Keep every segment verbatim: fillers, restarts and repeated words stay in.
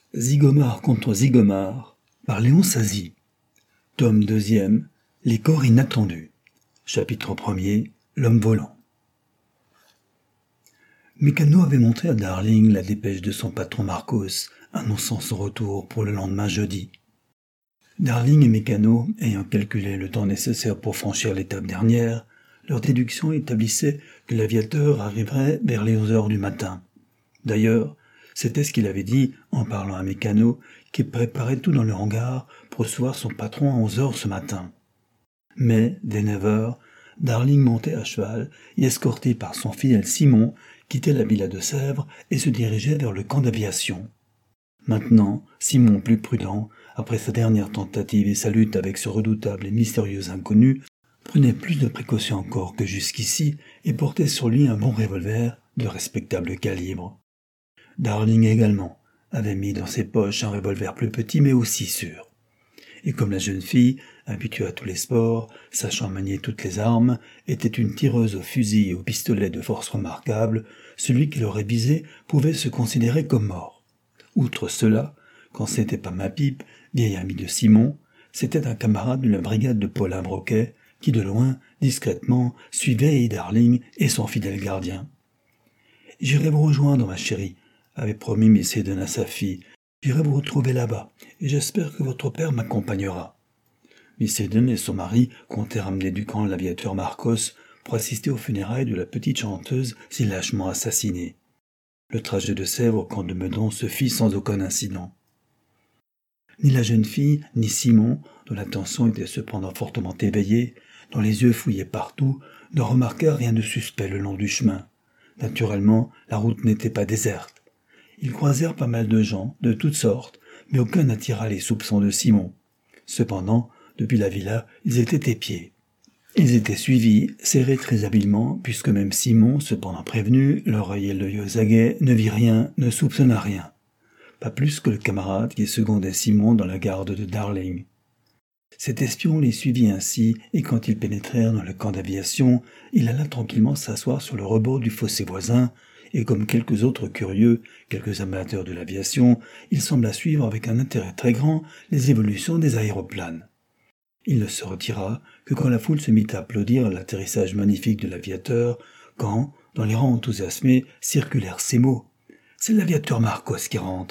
Zygomar contre Zygomar par Léon Sazy. Tome deuxième, Les corps inattendus. Chapitre premier, L'homme volant. Mécano avait montré à Darling la dépêche de son patron Marcos, annonçant son retour pour le lendemain jeudi. Darling et Mécano, ayant calculé le temps nécessaire pour franchir l'étape dernière, leur déduction établissait que l'aviateur arriverait vers les onze heures du matin. D'ailleurs, c'était ce qu'il avait dit en parlant à Mécano, qui préparait tout dans le hangar pour recevoir son patron à onze heures ce matin. Mais, dès neuf heures, Darling montait à cheval et, escorté par son fidèle Simon, quittait la villa de Sèvres et se dirigeait vers le camp d'aviation. Maintenant, Simon, plus prudent, après sa dernière tentative et sa lutte avec ce redoutable et mystérieux inconnu, prenait plus de précautions encore que jusqu'ici et portait sur lui un bon revolver de respectable calibre. Darling également avait mis dans ses poches un revolver plus petit mais aussi sûr. Et comme la jeune fille, habituée à tous les sports, sachant manier toutes les armes, était une tireuse au fusil et au pistolet de force remarquable, celui qui l'aurait visé pouvait se considérer comme mort. Outre cela, quand c'était pas ma pipe, vieil ami de Simon, c'était un camarade de la brigade de Paulin Broquet, qui de loin, discrètement, suivait Darling et son fidèle gardien. « J'irai vous rejoindre, ma chérie, » avait promis Miss Eden à sa fille. « J'irai vous retrouver là-bas, et j'espère que votre père m'accompagnera. » Miss Eden et son mari comptaient ramener du camp l'aviateur Marcos pour assister aux funérailles de la petite chanteuse si lâchement assassinée. Le trajet de Sèvres au camp de Meudon se fit sans aucun incident. Ni la jeune fille, ni Simon, dont l'attention était cependant fortement éveillée, dont les yeux fouillaient partout, ne remarquèrent rien de suspect le long du chemin. Naturellement, la route n'était pas déserte. Ils croisèrent pas mal de gens, de toutes sortes, mais aucun n'attira les soupçons de Simon. Cependant, depuis la villa, ils étaient épiés. Ils étaient suivis, serrés très habilement, puisque même Simon, cependant prévenu, l'oreille et l'œil aux aguets, ne vit rien, ne soupçonna rien. Pas plus que le camarade qui secondait Simon dans la garde de Darling. Cet espion les suivit ainsi, et quand ils pénétrèrent dans le camp d'aviation, il alla tranquillement s'asseoir sur le rebord du fossé voisin, et comme quelques autres curieux, quelques amateurs de l'aviation, il sembla suivre avec un intérêt très grand les évolutions des aéroplanes. Il ne se retira que quand la foule se mit à applaudir l'atterrissage magnifique de l'aviateur, quand, dans les rangs enthousiasmés, circulèrent ces mots « C'est l'aviateur Marcos qui rentre !»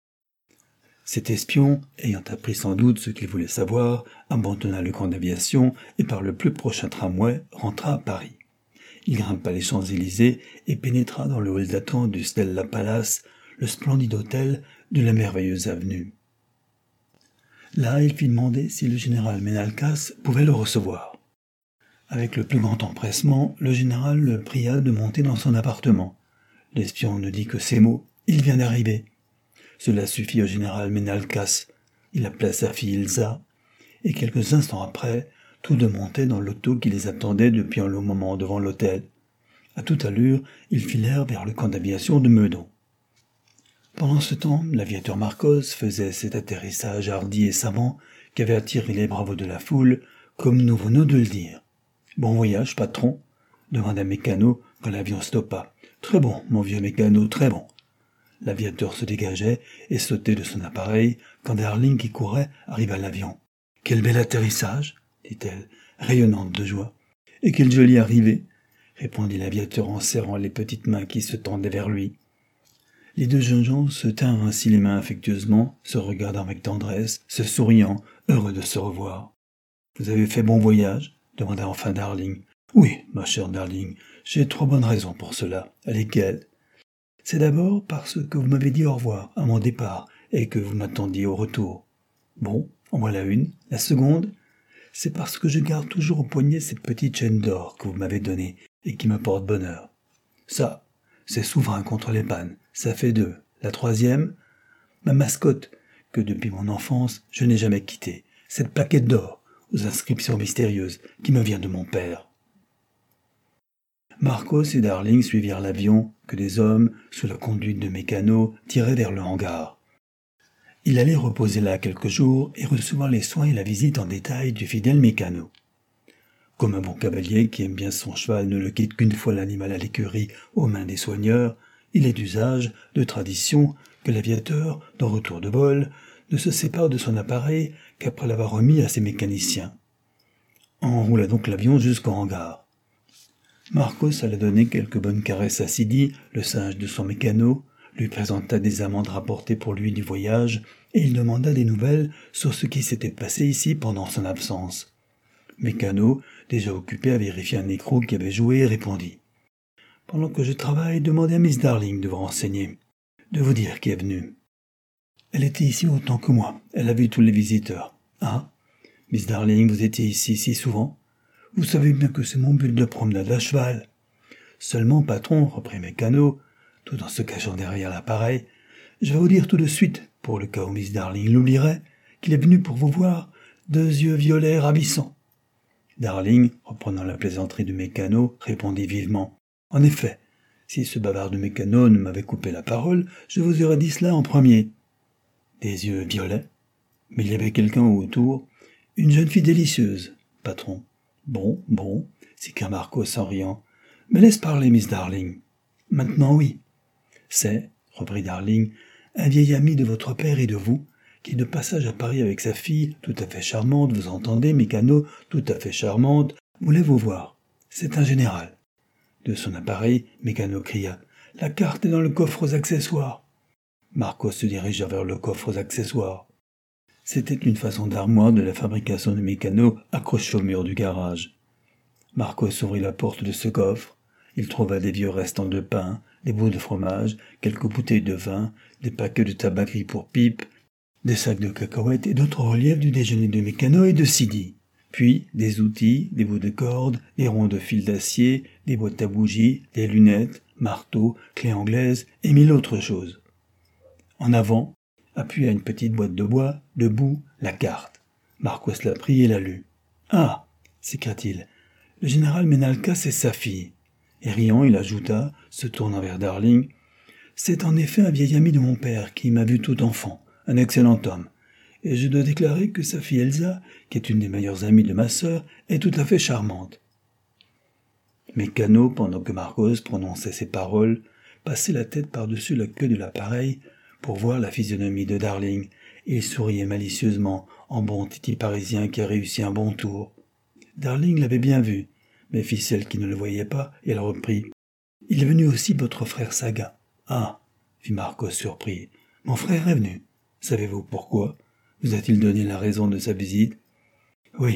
Cet espion, ayant appris sans doute ce qu'il voulait savoir, abandonna le camp d'aviation et par le plus prochain tramway rentra à Paris. Il grimpa les Champs-Élysées et pénétra dans le hall d'attente du Stella Palace, le splendide hôtel de la merveilleuse avenue. Là, il fit demander si le général Menalcas pouvait le recevoir. Avec le plus grand empressement, le général le pria de monter dans son appartement. L'espion ne dit que ces mots « Il vient d'arriver ». Cela suffit au général Menalcas. Il appela sa fille Ilsa, et quelques instants après, tous deux montaient dans l'auto qui les attendait depuis un long moment devant l'hôtel. À toute allure, ils filèrent vers le camp d'aviation de Meudon. Pendant ce temps, l'aviateur Marcos faisait cet atterrissage hardi et savant qui avait attiré les bravos de la foule, comme nous venons de le dire. « Bon voyage, patron » demanda Mécano quand l'avion stoppa. « Très bon, mon vieux Mécano, très bon. » L'aviateur se dégageait et sautait de son appareil quand Darling, qui courait, arriva à l'avion. « Quel bel atterrissage !» dit-elle, rayonnante de joie. « Et quelle jolie arrivée !» répondit l'aviateur en serrant les petites mains qui se tendaient vers lui. Les deux jeunes gens se tinrent ainsi les mains affectueusement, se regardant avec tendresse, se souriant, heureux de se revoir. « Vous avez fait bon voyage ?» demanda enfin Darling. « Oui, ma chère Darling, j'ai trois bonnes raisons pour cela. Lesquelles ? C'est d'abord parce que vous m'avez dit au revoir à mon départ et que vous m'attendiez au retour. Bon, en voilà une. La seconde, c'est parce que je garde toujours au poignet cette petite chaîne d'or que vous m'avez donnée et qui me porte bonheur. Ça, c'est souverain contre les pannes, ça fait deux. La troisième, ma mascotte, que depuis mon enfance, je n'ai jamais quittée, cette plaquette d'or aux inscriptions mystérieuses qui me vient de mon père. » Marcos et Darling suivirent l'avion que des hommes, sous la conduite de Mécano, tiraient vers le hangar. Il allait reposer là quelques jours et recevoir les soins et la visite en détail du fidèle Mécano. Comme un bon cavalier qui aime bien son cheval ne le quitte qu'une fois l'animal à l'écurie aux mains des soigneurs, Il est d'usage, de tradition, que l'aviateur, de retour de vol, ne se sépare de son appareil qu'après l'avoir remis à ses mécaniciens. On roula donc l'avion jusqu'au hangar. Marcos alla donner quelques bonnes caresses à Sidi, le singe de son mécano, lui présenta des amendes rapportées pour lui du voyage, et il demanda des nouvelles sur ce qui s'était passé ici pendant son absence. Mécano, déjà occupé à vérifier un écrou qui avait joué, répondit. « Pendant que je travaille, demandez à Miss Darling de vous renseigner, de vous dire qui est venue. Elle était ici autant que moi, elle a vu tous les visiteurs. Ah, Miss Darling, vous étiez ici si souvent? Vous savez bien que c'est mon but de promenade à cheval. Seulement, patron, reprit Mécano, tout en se cachant derrière l'appareil, je vais vous dire tout de suite, pour le cas où Miss Darling l'oublierait, qu'il est venu pour vous voir, deux yeux violets ravissants. » Darling, reprenant la plaisanterie du Mécano, répondit vivement. « En effet, si ce bavard de Mécano ne m'avait coupé la parole, je vous aurais dit cela en premier. » Des yeux violets? Mais il y avait quelqu'un autour, une jeune fille délicieuse, patron. « Bon, bon, s'écria Marcos en riant. « Mais laisse parler, Miss Darling. »« Maintenant, oui. »« C'est, reprit Darling, un vieil ami de votre père et de vous, qui est de passage à Paris avec sa fille, tout à fait charmante, vous entendez, Mécano, tout à fait charmante, voulait vous voir. C'est un général. » De son appareil, Mécano cria. « La carte est dans le coffre aux accessoires. » Marcos se dirigea vers le coffre aux accessoires. C'était une façon d'armoire de la fabrication de Mécano accrochée au mur du garage. Marcos ouvrit la porte de ce coffre. Il trouva des vieux restants de pain, des bouts de fromage, quelques bouteilles de vin, des paquets de tabac pour pipe, des sacs de cacahuètes et d'autres reliefs du déjeuner de Mécano et de Sidi. Puis des outils, des bouts de corde, des ronds de fil d'acier, des boîtes à bougies, des lunettes, marteaux, clés anglaises et mille autres choses. En avant, appuyé à une petite boîte de bois, debout, la carte. Marcos la prit et la lut. « Ah !» s'écria-t-il. « Le général Menalcas c'est sa fille. » Et riant, il ajouta, se tournant vers Darling, « C'est en effet un vieil ami de mon père qui m'a vu tout enfant, un excellent homme. Et je dois déclarer que sa fille Elsa, qui est une des meilleures amies de ma sœur, est tout à fait charmante. » Mécano, pendant que Marcos prononçait ces paroles, passait la tête par-dessus la queue de l'appareil pour voir la physionomie de Darling, et il souriait malicieusement en bon titi parisien qui a réussi un bon tour. Darling l'avait bien vu, mais fit celle qui ne le voyait pas, et elle reprit. « Il est venu aussi votre frère Saga. »« Ah !» fit Marcos surpris. « Mon frère est venu. Savez-vous pourquoi? Vous a-t-il donné la raison de sa visite? »« Oui, »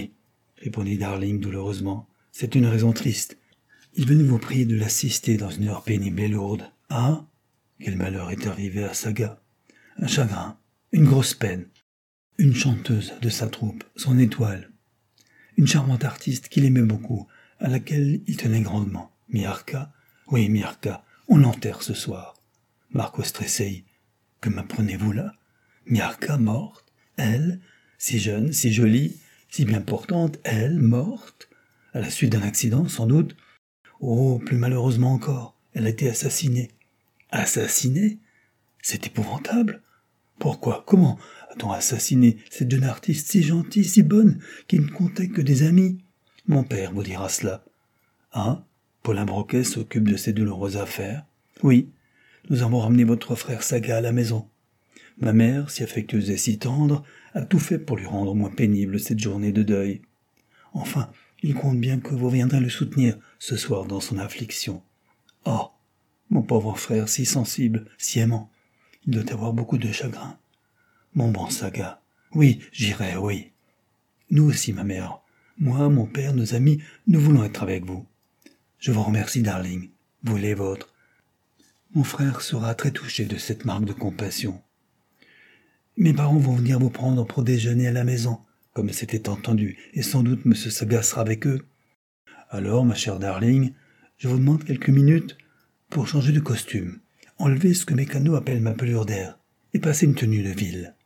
répondit Darling douloureusement. « C'est une raison triste. Il venait vous prier de l'assister dans une heure pénible et lourde. Ah ! Quel malheur est arrivé à Saga? Un chagrin, une grosse peine. Une chanteuse de sa troupe, son étoile. Une charmante artiste qu'il aimait beaucoup, à laquelle il tenait grandement. Miarca? Oui, Miarca, on l'enterre ce soir. » Marcos tressaillit. « Que m'apprenez-vous là? Miarca morte? Elle? Si jeune, si jolie, si bien portante, elle, morte? À la suite d'un accident, sans doute? Oh, plus malheureusement encore, elle a été assassinée. » Assassinée? C'est épouvantable. Pourquoi? Comment a-t-on assassiné cette jeune artiste si gentille, si bonne, qui ne comptait que des amis? Mon père vous dira cela. Hein? Paulin Broquet s'occupe de ces douloureuses affaires? Oui, nous avons ramené votre frère Saga à la maison. Ma mère, si affectueuse et si tendre, a tout fait pour lui rendre moins pénible cette journée de deuil. Enfin, il compte bien que vous viendrez le soutenir ce soir dans son affliction. Oh, mon pauvre frère si sensible, si aimant, il doit avoir beaucoup de chagrin. Mon bon Saga, oui, j'irai, oui. Nous aussi, ma mère, moi, mon père, nos amis, nous voulons être avec vous. Je vous remercie, Darling, vous et les vôtres. Mon frère sera très touché de cette marque de compassion. Mes parents vont venir vous prendre pour déjeuner à la maison, comme c'était entendu, et sans doute M. Saga sera avec eux. Alors, ma chère Darling, je vous demande quelques minutes pour changer de costume, enlever ce que Mécano appelle ma pelure d'air, et passer une tenue de ville.